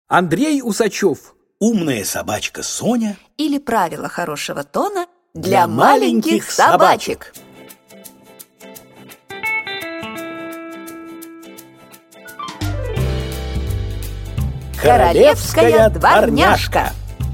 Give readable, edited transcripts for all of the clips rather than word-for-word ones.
Андрей Усачев. Умная собачка Соня. Или правила хорошего тона для маленьких собачек. Королевская дворняжка.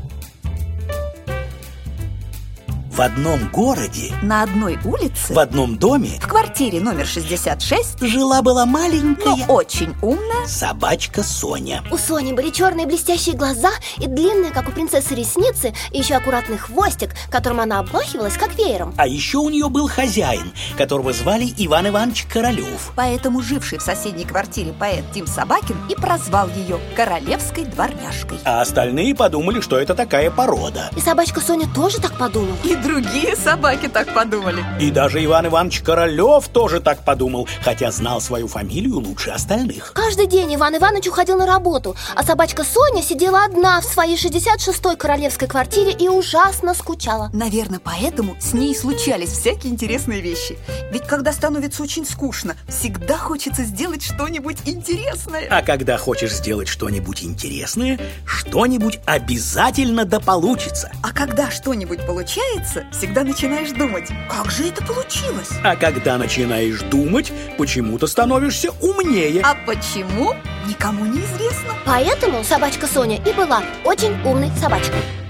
В одном городе, На одной улице, в одном доме в квартире номер 66, жила-была маленькая, но очень умная собачка Соня. У Сони были черные блестящие глаза и длинные, как у принцессы, ресницы, и еще аккуратный хвостик, которым она обмахивалась, как веером. А еще у нее был хозяин, которого звали Иван Иванович Королев. Поэтому живший в соседней квартире поэт Тим Собакин и прозвал ее королевской дворняжкой. А остальные подумали, что это такая порода. И собачка Соня тоже так подумала. И другие собаки так подумали. И даже Иван Иванович Королев тоже так подумал, хотя знал свою фамилию лучше остальных. Каждый день Иван Иванович уходил на работу, а собачка Соня сидела одна в своей 66-й королевской квартире и ужасно скучала. Наверное, поэтому с ней случались всякие интересные вещи. Ведь когда становится очень скучно, всегда хочется сделать что-нибудь интересное. А когда хочешь сделать что-нибудь интересное, что-нибудь обязательно да получится. А когда что-нибудь получается, всегда начинаешь думать, как же это получилось? А когда начинаешь думать, почему-то становишься умнее. А почему? Никому не известно. Поэтому собачка Соня и была очень умной собачкой.